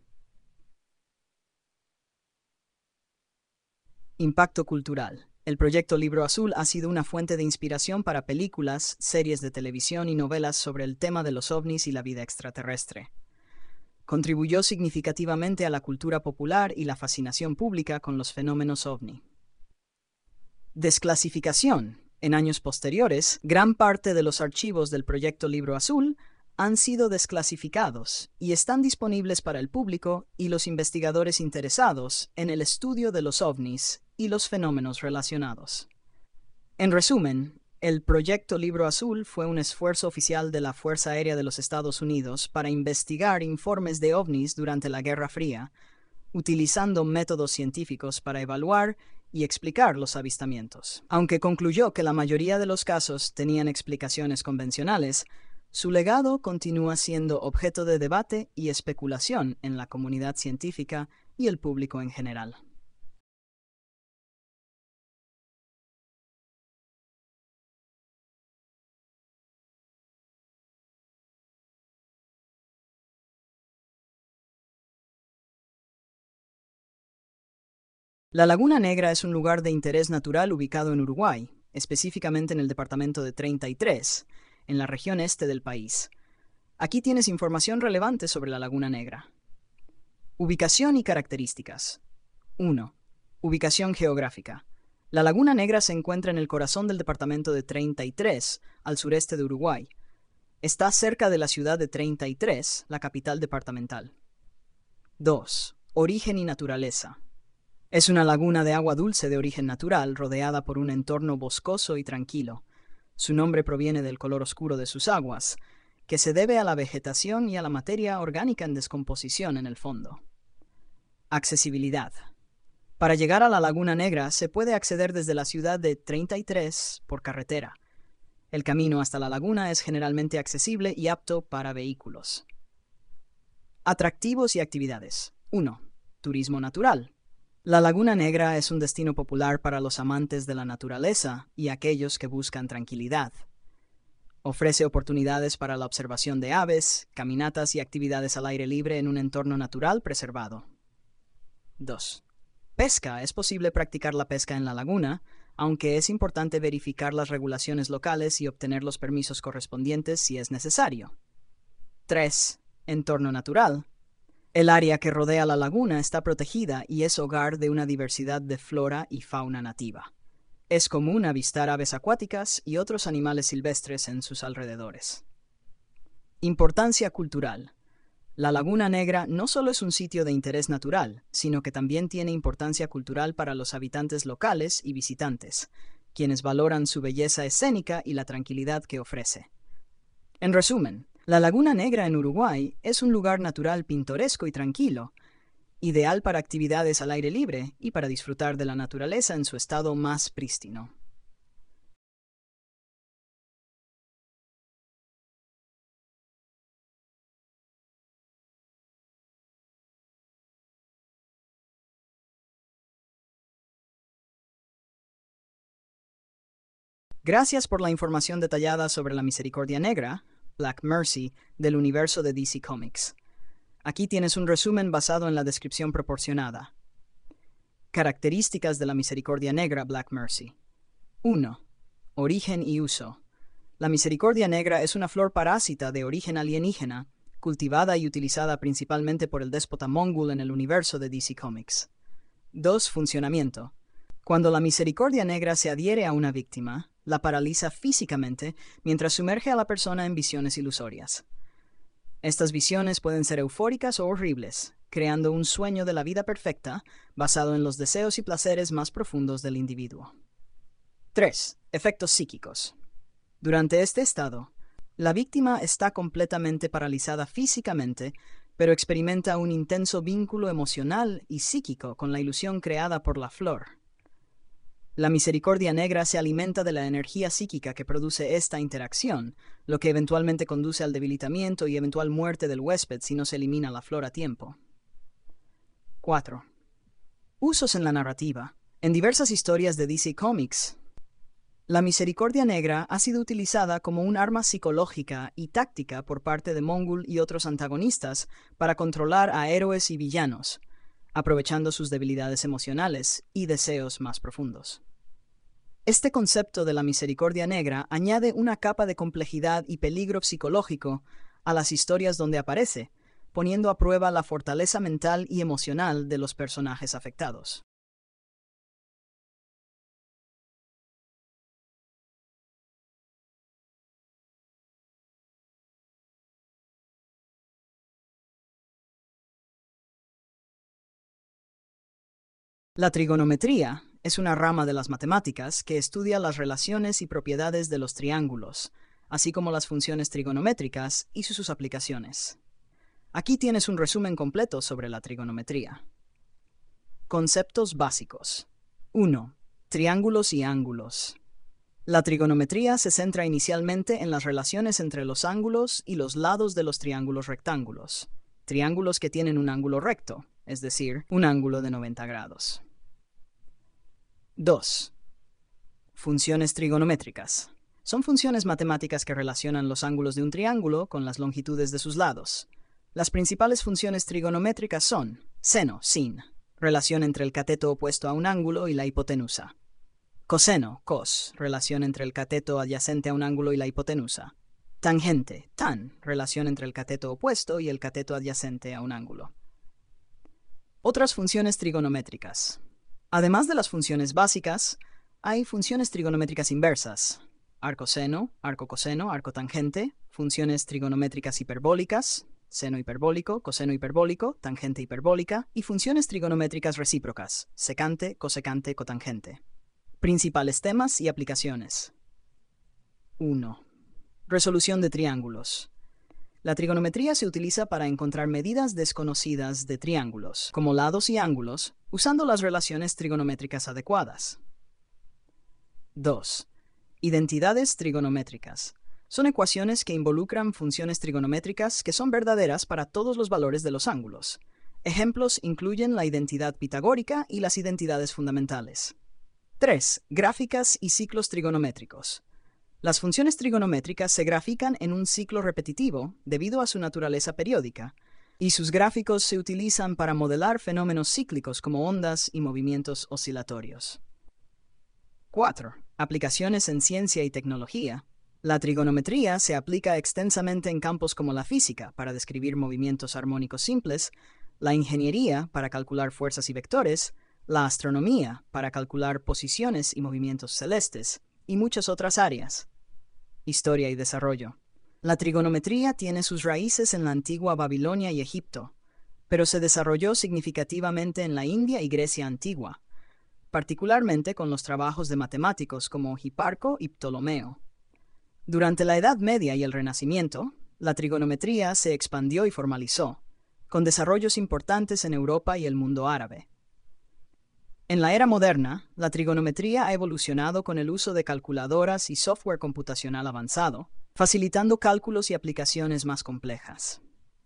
Impacto cultural. El proyecto Libro Azul ha sido una fuente de inspiración para películas, series de televisión y novelas sobre el tema de los ovnis y la vida extraterrestre. Contribuyó significativamente a la cultura popular y la fascinación pública con los fenómenos ovni. Desclasificación. En años posteriores, gran parte de los archivos del proyecto Libro Azul han sido desclasificados y están disponibles para el público y los investigadores interesados en el estudio de los ovnis y los fenómenos relacionados. En resumen, el proyecto Libro Azul fue un esfuerzo oficial de la Fuerza Aérea de los Estados Unidos para investigar informes de ovnis durante la Guerra Fría, utilizando métodos científicos para evaluar y explicar los avistamientos. Aunque concluyó que la mayoría de los casos tenían explicaciones convencionales, su legado continúa siendo objeto de debate y especulación en la comunidad científica y el público en general. La Laguna Negra es un lugar de interés natural ubicado en Uruguay, específicamente en el departamento de treinta y tres, en la región este del país. Aquí tienes información relevante sobre la Laguna Negra. Ubicación y características. uno. Ubicación geográfica. La Laguna Negra se encuentra en el corazón del departamento de treinta y tres, al sureste de Uruguay. Está cerca de la ciudad de treinta y tres, la capital departamental. dos. Origen y naturaleza. Es una laguna de agua dulce de origen natural, rodeada por un entorno boscoso y tranquilo. Su nombre proviene del color oscuro de sus aguas, que se debe a la vegetación y a la materia orgánica en descomposición en el fondo. Accesibilidad. Para llegar a la Laguna Negra se puede acceder desde la ciudad de treinta y tres por carretera. El camino hasta la laguna es generalmente accesible y apto para vehículos. Atractivos y actividades. uno. Turismo natural. La Laguna Negra es un destino popular para los amantes de la naturaleza y aquellos que buscan tranquilidad. Ofrece oportunidades para la observación de aves, caminatas y actividades al aire libre en un entorno natural preservado. dos. Pesca. Es posible practicar la pesca en la laguna, aunque es importante verificar las regulaciones locales y obtener los permisos correspondientes si es necesario. tres. Entorno natural. El área que rodea la laguna está protegida y es hogar de una diversidad de flora y fauna nativa. Es común avistar aves acuáticas y otros animales silvestres en sus alrededores. Importancia cultural. La Laguna Negra no solo es un sitio de interés natural, sino que también tiene importancia cultural para los habitantes locales y visitantes, quienes valoran su belleza escénica y la tranquilidad que ofrece. En resumen, la Laguna Negra en Uruguay es un lugar natural pintoresco y tranquilo, ideal para actividades al aire libre y para disfrutar de la naturaleza en su estado más prístino. Gracias por la información detallada sobre la Misericordia Negra, Black Mercy, del universo de D C Comics. Aquí tienes un resumen basado en la descripción proporcionada. Características de la Misericordia Negra Black Mercy. uno. Origen y uso. La Misericordia Negra es una flor parásita de origen alienígena, cultivada y utilizada principalmente por el déspota mongol en el universo de D C Comics. dos. Funcionamiento. Cuando la Misericordia Negra se adhiere a una víctima, la paraliza físicamente mientras sumerge a la persona en visiones ilusorias. Estas visiones pueden ser eufóricas o horribles, creando un sueño de la vida perfecta basado en los deseos y placeres más profundos del individuo. tres. Efectos psíquicos. Durante este estado, la víctima está completamente paralizada físicamente, pero experimenta un intenso vínculo emocional y psíquico con la ilusión creada por la flor. La Misericordia Negra se alimenta de la energía psíquica que produce esta interacción, lo que eventualmente conduce al debilitamiento y eventual muerte del huésped si no se elimina la flor a tiempo. cuatro. Usos en la narrativa. En diversas historias de D C Comics, la Misericordia Negra ha sido utilizada como un arma psicológica y táctica por parte de Mongul y otros antagonistas para controlar a héroes y villanos, aprovechando sus debilidades emocionales y deseos más profundos. Este concepto de la Misericordia Negra añade una capa de complejidad y peligro psicológico a las historias donde aparece, poniendo a prueba la fortaleza mental y emocional de los personajes afectados. La trigonometría es una rama de las matemáticas que estudia las relaciones y propiedades de los triángulos, así como las funciones trigonométricas y sus aplicaciones. Aquí tienes un resumen completo sobre la trigonometría. Conceptos básicos. uno. Triángulos y ángulos. La trigonometría se centra inicialmente en las relaciones entre los ángulos y los lados de los triángulos rectángulos, triángulos que tienen un ángulo recto, es decir, un ángulo de noventa grados. dos. Funciones trigonométricas. Son funciones matemáticas que relacionan los ángulos de un triángulo con las longitudes de sus lados. Las principales funciones trigonométricas son seno, sin, relación entre el cateto opuesto a un ángulo y la hipotenusa. Coseno, cos, relación entre el cateto adyacente a un ángulo y la hipotenusa. Tangente, tan, relación entre el cateto opuesto y el cateto adyacente a un ángulo. Otras funciones trigonométricas. Además de las funciones básicas, hay funciones trigonométricas inversas. Arcoseno, arcocoseno, arcotangente, funciones trigonométricas hiperbólicas, seno hiperbólico, coseno hiperbólico, tangente hiperbólica, y funciones trigonométricas recíprocas, secante, cosecante, cotangente. Principales temas y aplicaciones. uno. Resolución de triángulos. La trigonometría se utiliza para encontrar medidas desconocidas de triángulos, como lados y ángulos, usando las relaciones trigonométricas adecuadas. dos. Identidades trigonométricas. Son ecuaciones que involucran funciones trigonométricas que son verdaderas para todos los valores de los ángulos. Ejemplos incluyen la identidad pitagórica y las identidades fundamentales. tres. Gráficas y ciclos trigonométricos. Las funciones trigonométricas se grafican en un ciclo repetitivo debido a su naturaleza periódica, y sus gráficos se utilizan para modelar fenómenos cíclicos como ondas y movimientos oscilatorios. cuatro. Aplicaciones en ciencia y tecnología. La trigonometría se aplica extensamente en campos como la física para describir movimientos armónicos simples, la ingeniería para calcular fuerzas y vectores, la astronomía para calcular posiciones y movimientos celestes, y muchas otras áreas. Historia y desarrollo. La trigonometría tiene sus raíces en la antigua Babilonia y Egipto, pero se desarrolló significativamente en la India y Grecia antigua, particularmente con los trabajos de matemáticos como Hiparco y Ptolomeo. Durante la Edad Media y el Renacimiento, la trigonometría se expandió y formalizó, con desarrollos importantes en Europa y el mundo árabe. En la era moderna, la trigonometría ha evolucionado con el uso de calculadoras y software computacional avanzado, facilitando cálculos y aplicaciones más complejas.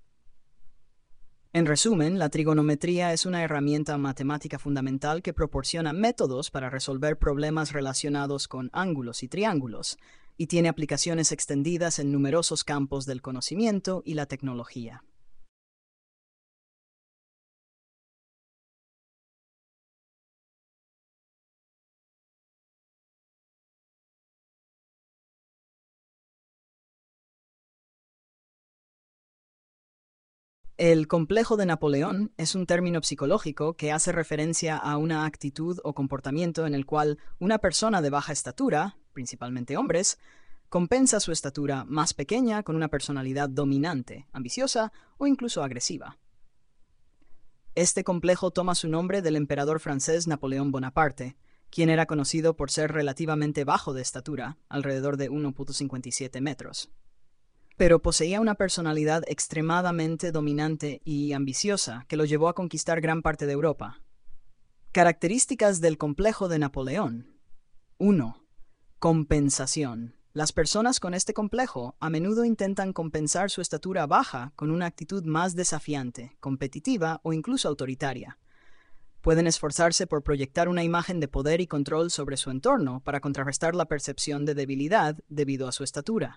En resumen, la trigonometría es una herramienta matemática fundamental que proporciona métodos para resolver problemas relacionados con ángulos y triángulos, y tiene aplicaciones extendidas en numerosos campos del conocimiento y la tecnología. El complejo de Napoleón es un término psicológico que hace referencia a una actitud o comportamiento en el cual una persona de baja estatura, principalmente hombres, compensa su estatura más pequeña con una personalidad dominante, ambiciosa o incluso agresiva. Este complejo toma su nombre del emperador francés Napoleón Bonaparte, quien era conocido por ser relativamente bajo de estatura, alrededor de uno punto cincuenta y siete metros. Pero poseía una personalidad extremadamente dominante y ambiciosa que lo llevó a conquistar gran parte de Europa. Características del complejo de Napoleón. uno. Compensación. Las personas con este complejo a menudo intentan compensar su estatura baja con una actitud más desafiante, competitiva o incluso autoritaria. Pueden esforzarse por proyectar una imagen de poder y control sobre su entorno para contrarrestar la percepción de debilidad debido a su estatura.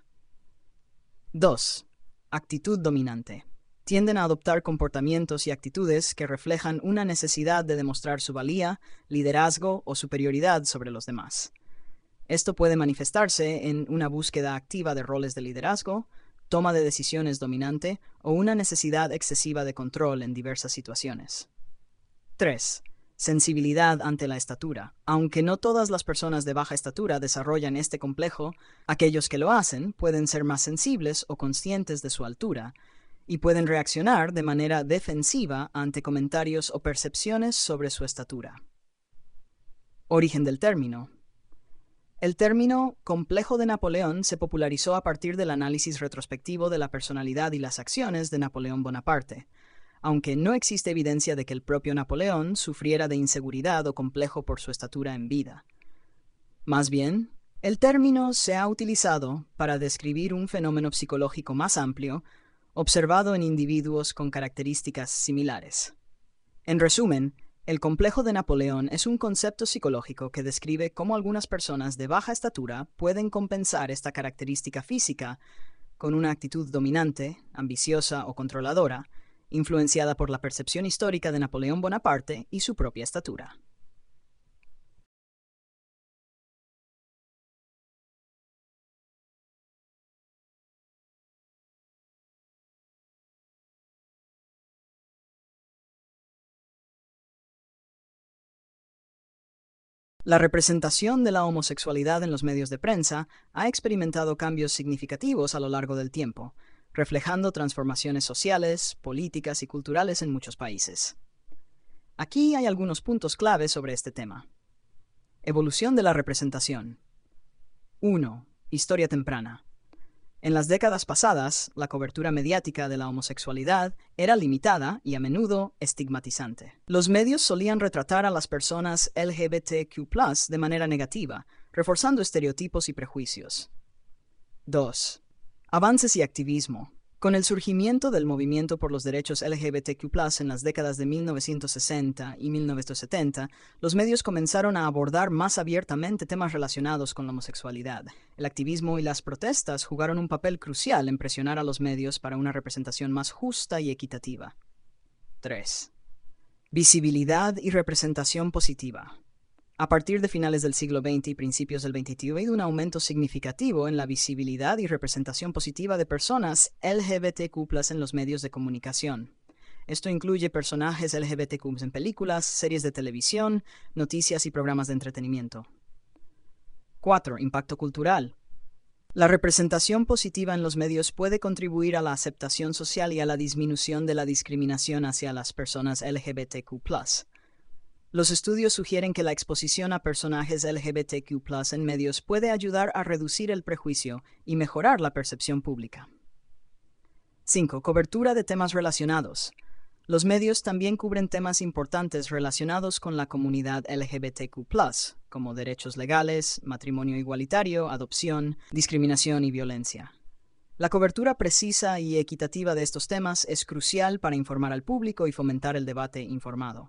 dos. Actitud dominante. Tienden a adoptar comportamientos y actitudes que reflejan una necesidad de demostrar su valía, liderazgo o superioridad sobre los demás. Esto puede manifestarse en una búsqueda activa de roles de liderazgo, toma de decisiones dominante o una necesidad excesiva de control en diversas situaciones. tres. Sensibilidad ante la estatura. Aunque no todas las personas de baja estatura desarrollan este complejo, aquellos que lo hacen pueden ser más sensibles o conscientes de su altura, y pueden reaccionar de manera defensiva ante comentarios o percepciones sobre su estatura. Origen del término. El término complejo de Napoleón se popularizó a partir del análisis retrospectivo de la personalidad y las acciones de Napoleón Bonaparte, aunque no existe evidencia de que el propio Napoleón sufriera de inseguridad o complejo por su estatura en vida. Más bien, el término se ha utilizado para describir un fenómeno psicológico más amplio, observado en individuos con características similares. En resumen, el complejo de Napoleón es un concepto psicológico que describe cómo algunas personas de baja estatura pueden compensar esta característica física con una actitud dominante, ambiciosa o controladora, influenciada por la percepción histórica de Napoleón Bonaparte y su propia estatura. La representación de la homosexualidad en los medios de prensa ha experimentado cambios significativos a lo largo del tiempo, reflejando transformaciones sociales, políticas y culturales en muchos países. Aquí hay algunos puntos claves sobre este tema. Evolución de la representación. uno. Historia temprana. En las décadas pasadas, la cobertura mediática de la homosexualidad era limitada y a menudo estigmatizante. Los medios solían retratar a las personas L G B T Q plus, de manera negativa, reforzando estereotipos y prejuicios. dos. Avances y activismo. Con el surgimiento del movimiento por los derechos L G B T Q plus, en las décadas de mil novecientos sesenta y mil novecientos setenta, los medios comenzaron a abordar más abiertamente temas relacionados con la homosexualidad. El activismo y las protestas jugaron un papel crucial en presionar a los medios para una representación más justa y equitativa. tres. Visibilidad y representación positiva. A partir de finales del siglo veinte y principios del veintiuno, ha habido un aumento significativo en la visibilidad y representación positiva de personas L G B T Q plus, en los medios de comunicación. Esto incluye personajes L G B T Q en películas, series de televisión, noticias y programas de entretenimiento. cuatro. Impacto cultural. La representación positiva en los medios puede contribuir a la aceptación social y a la disminución de la discriminación hacia las personas L G B T Q plus. Los estudios sugieren que la exposición a personajes L G B T Q plus en medios puede ayudar a reducir el prejuicio y mejorar la percepción pública. cinco. Cobertura de temas relacionados. Los medios también cubren temas importantes relacionados con la comunidad L G B T Q plus, como derechos legales, matrimonio igualitario, adopción, discriminación y violencia. La cobertura precisa y equitativa de estos temas es crucial para informar al público y fomentar el debate informado.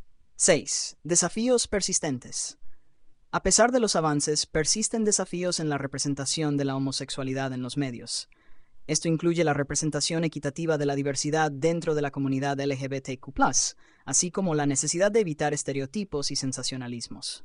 seis. Desafíos persistentes. A pesar de los avances, persisten desafíos en la representación de la homosexualidad en los medios. Esto incluye la representación equitativa de la diversidad dentro de la comunidad L G B T Q plus, así como la necesidad de evitar estereotipos y sensacionalismos.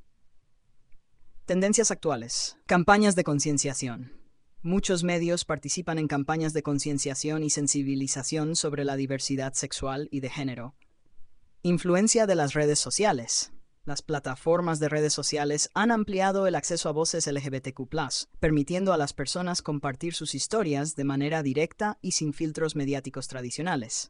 Tendencias actuales. Campañas de concienciación. Muchos medios participan en campañas de concienciación y sensibilización sobre la diversidad sexual y de género. Influencia de las redes sociales. Las plataformas de redes sociales han ampliado el acceso a voces L G B T Q plus, permitiendo a las personas compartir sus historias de manera directa y sin filtros mediáticos tradicionales.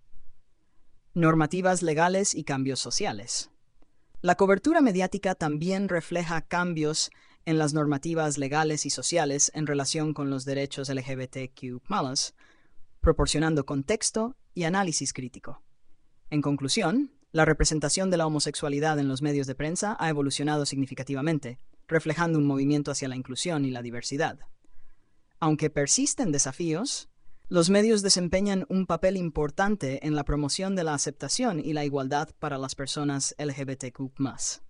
Normativas legales y cambios sociales. La cobertura mediática también refleja cambios en las normativas legales y sociales en relación con los derechos L G B T Q plus, proporcionando contexto y análisis crítico. En conclusión, la representación de la homosexualidad en los medios de prensa ha evolucionado significativamente, reflejando un movimiento hacia la inclusión y la diversidad. Aunque persisten desafíos, los medios desempeñan un papel importante en la promoción de la aceptación y la igualdad para las personas L G B T Q plus.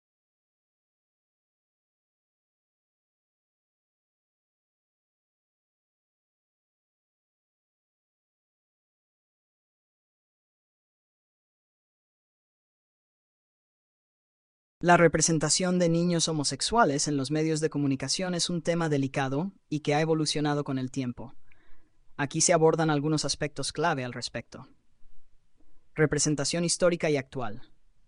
La representación de niños homosexuales en los medios de comunicación es un tema delicado y que ha evolucionado con el tiempo. Aquí se abordan algunos aspectos clave al respecto. Representación histórica y actual.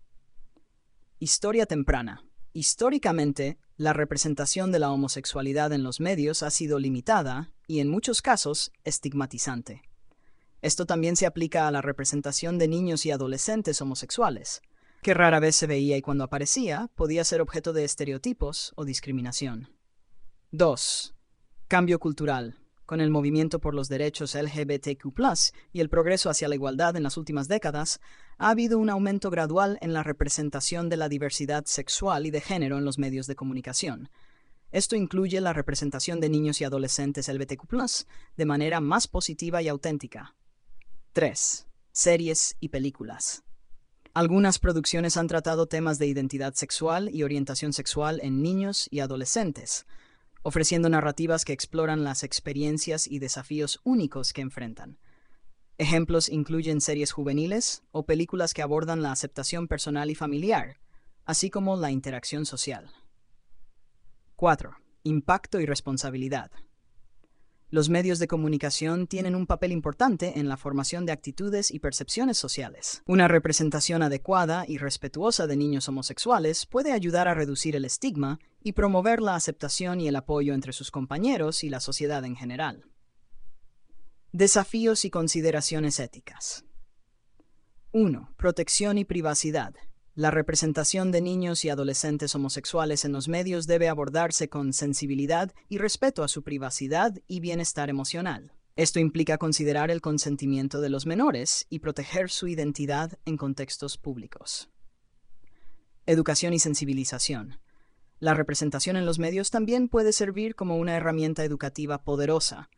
Historia temprana. Históricamente, la representación de la homosexualidad en los medios ha sido limitada y, en muchos casos, estigmatizante. Esto también se aplica a la representación de niños y adolescentes homosexuales, que rara vez se veía y cuando aparecía podía ser objeto de estereotipos o discriminación. dos. Cambio cultural. Con el movimiento por los derechos L G B T Q plus, y el progreso hacia la igualdad en las últimas décadas, ha habido un aumento gradual en la representación de la diversidad sexual y de género en los medios de comunicación. Esto incluye la representación de niños y adolescentes L G B T Q plus de manera más positiva y auténtica. tres. Series y películas. Algunas producciones han tratado temas de identidad sexual y orientación sexual en niños y adolescentes, ofreciendo narrativas que exploran las experiencias y desafíos únicos que enfrentan. Ejemplos incluyen series juveniles o películas que abordan la aceptación personal y familiar, así como la interacción social. cuatro. Impacto y responsabilidad. Los medios de comunicación tienen un papel importante en la formación de actitudes y percepciones sociales. Una representación adecuada y respetuosa de niños homosexuales puede ayudar a reducir el estigma y promover la aceptación y el apoyo entre sus compañeros y la sociedad en general. Desafíos y consideraciones éticas. uno. Protección y privacidad. La representación de niños y adolescentes homosexuales en los medios debe abordarse con sensibilidad y respeto a su privacidad y bienestar emocional. Esto implica considerar el consentimiento de los menores y proteger su identidad en contextos públicos. Educación y sensibilización. La representación en los medios también puede servir como una herramienta educativa poderosa.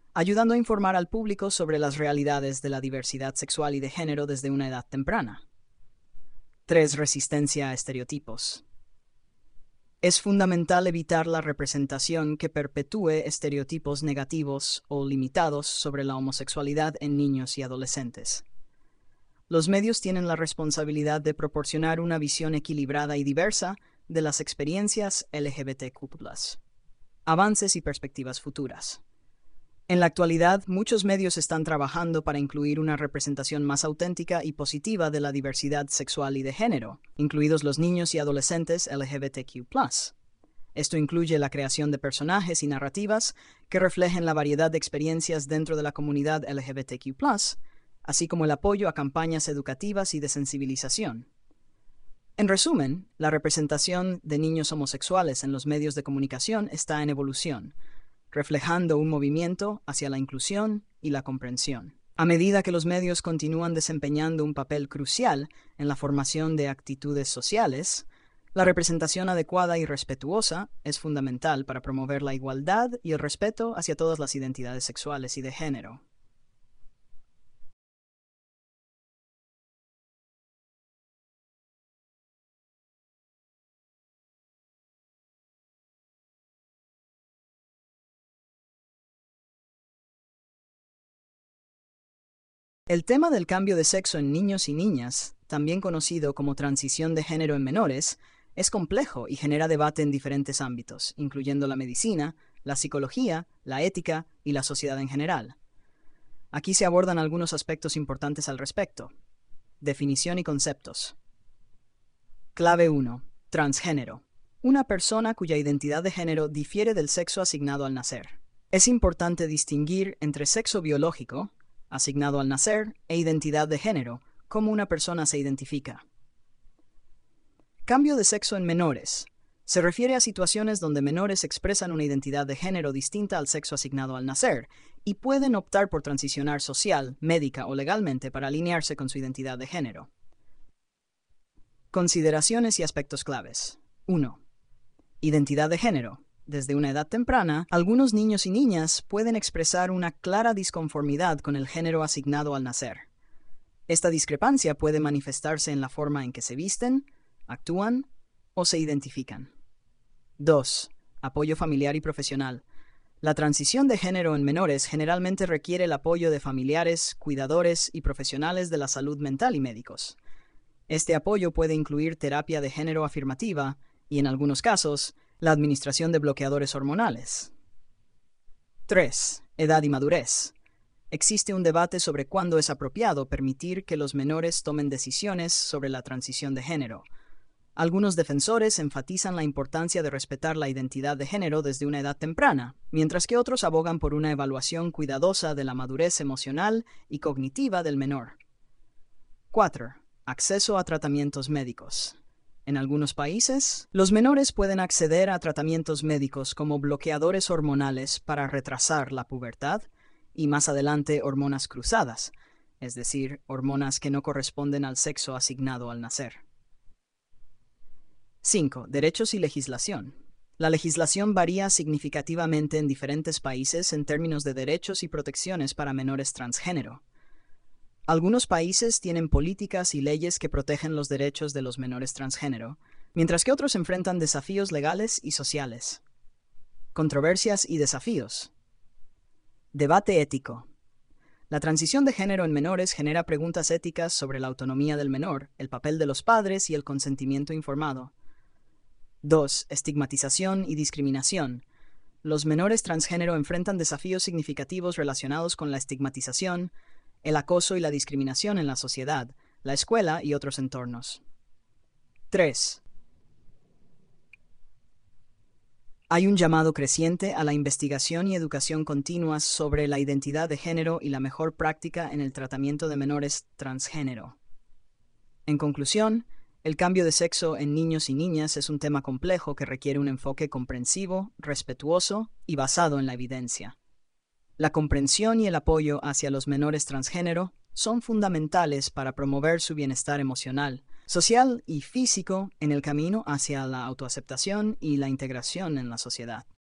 ayudando a informar al público sobre las realidades de la diversidad sexual y de género desde una edad temprana. tres. Resistencia a estereotipos. Es fundamental evitar la representación que perpetúe estereotipos negativos o limitados sobre la homosexualidad en niños y adolescentes. Los medios tienen la responsabilidad de proporcionar una visión equilibrada y diversa de las experiencias L G B T Q plus. Avances y perspectivas futuras. En la actualidad, muchos medios están trabajando para incluir una representación más auténtica y positiva de la diversidad sexual y de género, incluidos los niños y adolescentes L G B T Q plus. Esto incluye la creación de personajes y narrativas que reflejen la variedad de experiencias dentro de la comunidad L G B T Q plus, así como el apoyo a campañas educativas y de sensibilización. En resumen, la representación de niños homosexuales en los medios de comunicación está en evolución, reflejando un movimiento hacia la inclusión y la comprensión. A medida que los medios continúan desempeñando un papel crucial en la formación de actitudes sociales, la representación adecuada y respetuosa es fundamental para promover la igualdad y el respeto hacia todas las identidades sexuales y de género. El tema del cambio de sexo en niños y niñas, también conocido como transición de género en menores, es complejo y genera debate en diferentes ámbitos, incluyendo la medicina, la psicología, la ética y la sociedad en general. Aquí se abordan algunos aspectos importantes al respecto. Definición y conceptos. Clave uno. Transgénero. Una persona cuya identidad de género difiere del sexo asignado al nacer. Es importante distinguir entre sexo biológico, asignado al nacer, e identidad de género, cómo una persona se identifica. Cambio de sexo en menores. Se refiere a situaciones donde menores expresan una identidad de género distinta al sexo asignado al nacer y pueden optar por transicionar social, médica o legalmente para alinearse con su identidad de género. Consideraciones y aspectos claves. uno. Identidad de género. Desde una edad temprana, algunos niños y niñas pueden expresar una clara disconformidad con el género asignado al nacer. Esta discrepancia puede manifestarse en la forma en que se visten, actúan o se identifican. dos. Apoyo familiar y profesional. La transición de género en menores generalmente requiere el apoyo de familiares, cuidadores y profesionales de la salud mental y médicos. Este apoyo puede incluir terapia de género afirmativa y, en algunos casos, la administración de bloqueadores hormonales. tres. Edad y madurez. Existe un debate sobre cuándo es apropiado permitir que los menores tomen decisiones sobre la transición de género. Algunos defensores enfatizan la importancia de respetar la identidad de género desde una edad temprana, mientras que otros abogan por una evaluación cuidadosa de la madurez emocional y cognitiva del menor. cuatro. Acceso a tratamientos médicos. En algunos países, los menores pueden acceder a tratamientos médicos como bloqueadores hormonales para retrasar la pubertad y más adelante hormonas cruzadas, es decir, hormonas que no corresponden al sexo asignado al nacer. cinco. Derechos y legislación. La legislación varía significativamente en diferentes países en términos de derechos y protecciones para menores transgénero. Algunos países tienen políticas y leyes que protegen los derechos de los menores transgénero, mientras que otros enfrentan desafíos legales y sociales. Controversias y desafíos. Debate ético. La transición de género en menores genera preguntas éticas sobre la autonomía del menor, el papel de los padres y el consentimiento informado. dos. Estigmatización y discriminación. Los menores transgénero enfrentan desafíos significativos relacionados con la estigmatización, el acoso y la discriminación en la sociedad, la escuela y otros entornos. tres. Hay un llamado creciente a la investigación y educación continuas sobre la identidad de género y la mejor práctica en el tratamiento de menores transgénero. En conclusión, el cambio de sexo en niños y niñas es un tema complejo que requiere un enfoque comprensivo, respetuoso y basado en la evidencia. La comprensión y el apoyo hacia los menores transgénero son fundamentales para promover su bienestar emocional, social y físico en el camino hacia la autoaceptación y la integración en la sociedad.